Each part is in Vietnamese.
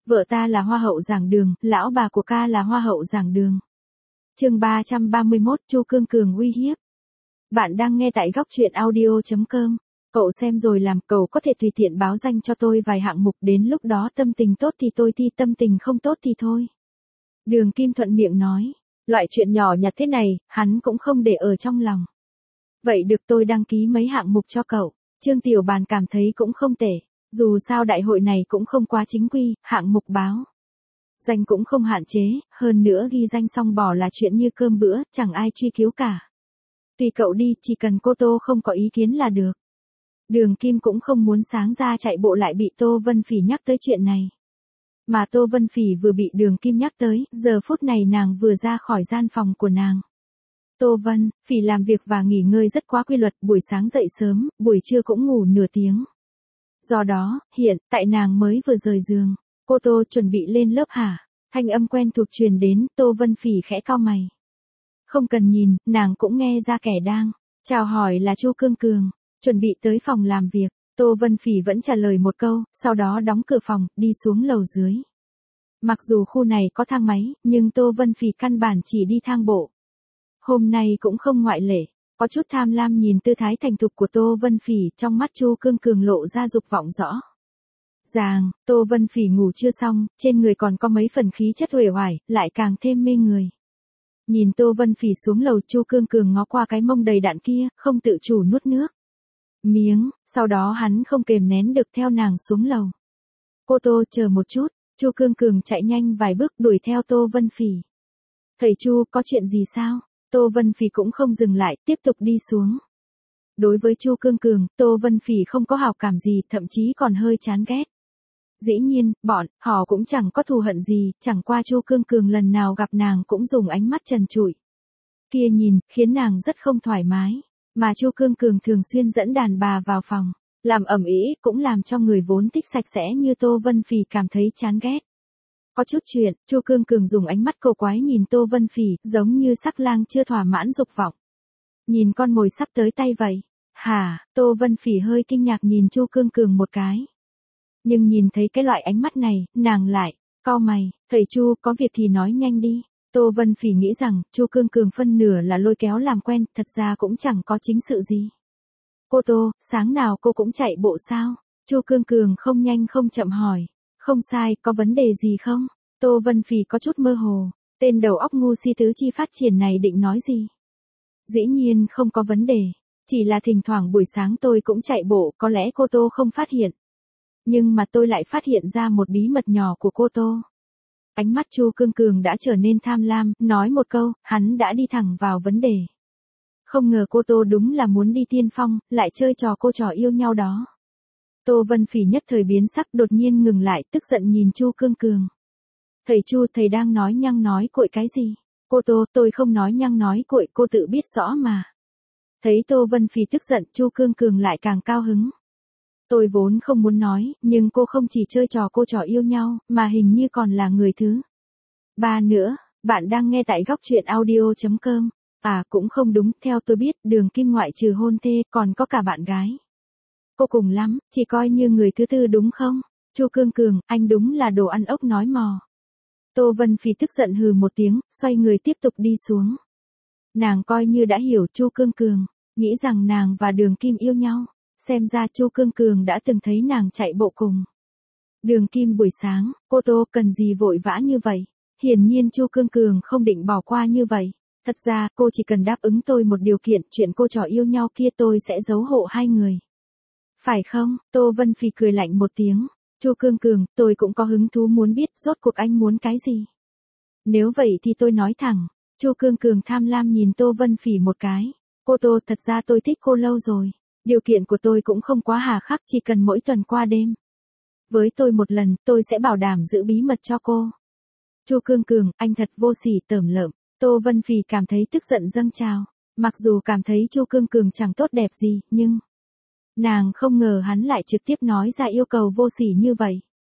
Vợ ta là hoa hậu giảng đường, lão bà của ca là hoa hậu giảng đường. Chương 331, Chu Cương Cường uy hiếp. Bạn đang nghe tại góc truyện audio.com. Cậu xem rồi làm, cậu có thể tùy tiện báo danh cho tôi vài hạng mục, đến lúc đó tâm tình tốt thì tôi thi, tâm tình không tốt thì thôi. Đường Kim thuận miệng nói, loại chuyện nhỏ nhặt thế này, hắn cũng không để ở trong lòng. Vậy được, tôi đăng ký mấy hạng mục cho cậu. Trương Tiểu Bàn cảm thấy cũng không tệ, dù sao đại hội này cũng không quá chính quy, hạng mục báo danh cũng không hạn chế, hơn nữa ghi danh xong bỏ là chuyện như cơm bữa, chẳng ai truy cứu cả. Tùy cậu đi, chỉ cần cô Tô không có ý kiến là được. Đường Kim cũng không muốn sáng ra chạy bộ lại bị Tô Vân Phỉ nhắc tới chuyện này. Mà Tô Vân Phỉ vừa bị Đường Kim nhắc tới, giờ phút này nàng vừa ra khỏi gian phòng của nàng. Tô Vân Phỉ làm việc và nghỉ ngơi rất quá quy luật, buổi sáng dậy sớm, buổi trưa cũng ngủ nửa tiếng. Do đó, hiện tại nàng mới vừa rời giường, cô Tô chuẩn bị lên lớp hả? Thanh âm quen thuộc truyền đến, Tô Vân Phỉ khẽ cau mày. Không cần nhìn, nàng cũng nghe ra kẻ đang chào hỏi là Chu Cương Cường, chuẩn bị tới phòng làm việc. Tô Vân Phỉ vẫn trả lời một câu, sau đó đóng cửa phòng, đi xuống lầu dưới. Mặc dù khu này có thang máy, nhưng Tô Vân Phỉ căn bản chỉ đi thang bộ. Hôm nay cũng không ngoại lệ, có chút tham lam nhìn tư thái thành thục của Tô Vân Phỉ, trong mắt Chu Cương Cường lộ ra dục vọng rõ ràng. Tô Vân Phỉ ngủ chưa xong, trên người còn có mấy phần khí chất uể oải, lại càng thêm mê người. Nhìn Tô Vân Phỉ xuống lầu, Chu Cương Cường ngó qua cái mông đầy đặn kia, không tự chủ nuốt nước miếng, sau đó hắn không kềm nén được theo nàng xuống lầu. Cô Tô, chờ một chút. Chu Cương Cường chạy nhanh vài bước đuổi theo Tô Vân Phỉ. Thầy Chu, có chuyện gì sao? Tô Vân Phỉ cũng không dừng lại, tiếp tục đi xuống. Đối với Chu Cương Cường, Tô Vân Phỉ không có hảo cảm gì, thậm chí còn hơi chán ghét. Dĩ nhiên, bọn họ cũng chẳng có thù hận gì, chẳng qua Chu Cương Cường lần nào gặp nàng cũng dùng ánh mắt trần trụi kia nhìn, khiến nàng rất không thoải mái. Mà Chu Cương Cường thường xuyên dẫn đàn bà vào phòng, làm ầm ĩ, cũng làm cho người vốn thích sạch sẽ như Tô Vân Phỉ cảm thấy chán ghét. Có chút chuyện, Chu Cương Cường dùng ánh mắt cầu quái nhìn Tô Vân Phỉ, giống như sắc lang chưa thỏa mãn dục vọng. Nhìn con mồi sắp tới tay vậy. Hả? Tô Vân Phỉ hơi kinh ngạc nhìn Chu Cương Cường một cái. Nhưng nhìn thấy cái loại ánh mắt này, nàng lại cau mày. Thầy Chu, có việc thì nói nhanh đi. Tô Vân Phỉ nghĩ rằng, Chu Cương Cường phân nửa là lôi kéo làm quen, thật ra cũng chẳng có chính sự gì. Cô Tô, sáng nào cô cũng chạy bộ sao? Chu Cương Cường không nhanh không chậm hỏi. Không sai, có vấn đề gì không? Tô Vân Phỉ có chút mơ hồ. Tên đầu óc ngu si tứ chi phát triển này định nói gì? Dĩ nhiên không có vấn đề. Chỉ là thỉnh thoảng buổi sáng tôi cũng chạy bộ, có lẽ cô Tô không phát hiện. Nhưng mà tôi lại phát hiện ra một bí mật nhỏ của cô Tô. Ánh mắt Chu Cương Cường đã trở nên tham lam, nói một câu, hắn đã đi thẳng vào vấn đề. Không ngờ cô Tô đúng là muốn đi tiên phong, lại chơi trò cô trò yêu nhau đó. Tô Vân Phỉ nhất thời biến sắc, đột nhiên ngừng lại, tức giận nhìn Chu Cương Cường. Thầy Chu, thầy đang nói nhăng nói cội cái gì? Cô Tô, tôi không nói nhăng nói cội, cô tự biết rõ mà. Thấy Tô Vân Phỉ tức giận, Chu Cương Cường lại càng cao hứng. Tôi vốn không muốn nói, nhưng cô không chỉ chơi trò cô trò yêu nhau, mà hình như còn là người thứ ba nữa. Bạn đang nghe tại góc truyện audio.com. À, cũng không đúng, theo tôi biết, Đường Kim ngoại trừ hôn thê, còn có cả bạn gái. Cô cùng lắm, chỉ coi như người thứ tư đúng không? Chu Cương Cường, anh đúng là đồ ăn ốc nói mò. Tô Vân Phỉ tức giận hừ một tiếng, xoay người tiếp tục đi xuống. Nàng coi như đã hiểu Chu Cương Cường, nghĩ rằng nàng và Đường Kim yêu nhau. Xem ra Chu Cương Cường đã từng thấy nàng chạy bộ cùng Đường Kim buổi sáng. Cô Tô, cần gì vội vã như vậy? Hiển nhiên Chu Cương Cường không định bỏ qua như vậy. Thật ra, cô chỉ cần đáp ứng tôi một điều kiện, chuyện cô trò yêu nhau kia tôi sẽ giấu hộ hai người. Phải không? Tô Vân Phỉ cười lạnh một tiếng. Chu Cương Cường, tôi cũng có hứng thú muốn biết rốt cuộc anh muốn cái gì. Nếu vậy thì tôi nói thẳng. Chu Cương Cường tham lam nhìn Tô Vân Phỉ một cái. Cô Tô, thật ra tôi thích cô lâu rồi. Điều kiện của tôi cũng không quá hà khắc, chỉ cần mỗi tuần qua đêm với tôi một lần, tôi sẽ bảo đảm giữ bí mật cho cô. Chu Cương Cường, anh thật vô sỉ tởm lợm. Tô Vân Phỉ cảm thấy tức giận dâng trào. Mặc dù cảm thấy Chu Cương Cường chẳng tốt đẹp gì, nhưng nàng không ngờ hắn lại trực tiếp nói ra yêu cầu vô sỉ như vậy.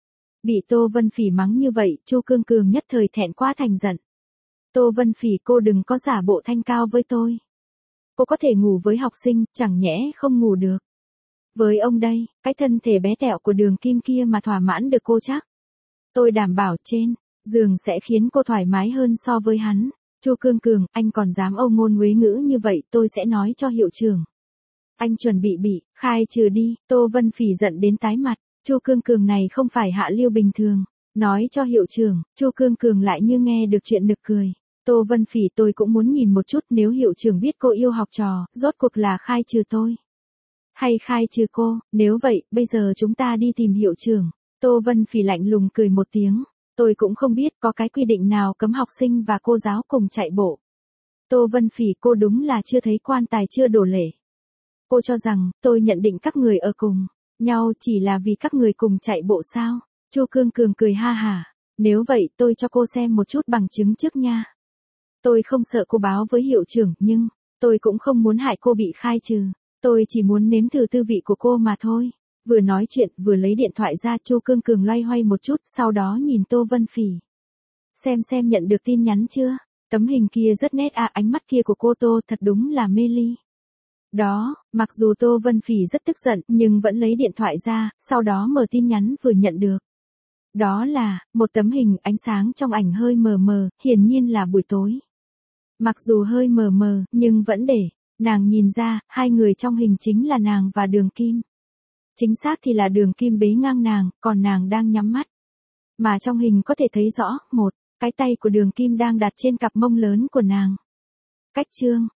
Bị Tô Vân Phỉ mắng như vậy, Chu Cương Cường nhất thời thẹn quá thành giận. Tô Vân Phỉ, cô đừng có giả bộ thanh cao với tôi. Cô có thể ngủ với học sinh, chẳng nhẽ không ngủ được với ông đây, cái thân thể bé tẹo của Đường Kim kia mà thỏa mãn được cô chắc. Tôi đảm bảo trên giường sẽ khiến cô thoải mái hơn so với hắn. Chu Cương Cường, anh còn dám âu ngôn uế ngữ như vậy, tôi sẽ nói cho hiệu trưởng. Anh chuẩn bị khai trừ đi. Tô Vân Phỉ giận đến tái mặt. Chu Cương Cường này không phải hạ lưu bình thường. Nói cho hiệu trưởng, Chu Cương Cường lại như nghe được chuyện nực cười. Tô Vân Phỉ, tôi cũng muốn nhìn một chút nếu hiệu trưởng biết cô yêu học trò, rốt cuộc là khai trừ tôi hay khai trừ cô, nếu vậy, bây giờ chúng ta đi tìm hiệu trưởng. Tô Vân Phỉ lạnh lùng cười một tiếng. Tôi cũng không biết có cái quy định nào cấm học sinh và cô giáo cùng chạy bộ. Tô Vân Phỉ, cô đúng là chưa thấy quan tài chưa đổ lệ. Cô cho rằng, tôi nhận định các người ở cùng nhau chỉ là vì các người cùng chạy bộ sao? Chu Cương Cường cười ha hả. Nếu vậy tôi cho cô xem một chút bằng chứng trước nha. Tôi không sợ cô báo với hiệu trưởng, nhưng tôi cũng không muốn hại cô bị khai trừ. Tôi chỉ muốn nếm thử tư vị của cô mà thôi. Vừa nói chuyện, vừa lấy điện thoại ra, Chu Cương Cường loay hoay một chút, sau đó nhìn Tô Vân Phỉ. Xem nhận được tin nhắn chưa? Tấm hình kia rất nét à, ánh mắt kia của cô Tô thật đúng là mê ly. Đó, mặc dù Tô Vân Phỉ rất tức giận, nhưng vẫn lấy điện thoại ra, sau đó mở tin nhắn vừa nhận được. Đó là, một tấm hình, ánh sáng trong ảnh hơi mờ mờ, hiển nhiên là buổi tối. Mặc dù hơi mờ mờ, nhưng vẫn để nàng nhìn ra, hai người trong hình chính là nàng và Đường Kim. Chính xác thì là Đường Kim bế ngang nàng, còn nàng đang nhắm mắt. Mà trong hình có thể thấy rõ, một cái tay của Đường Kim đang đặt trên cặp mông lớn của nàng. Cách chương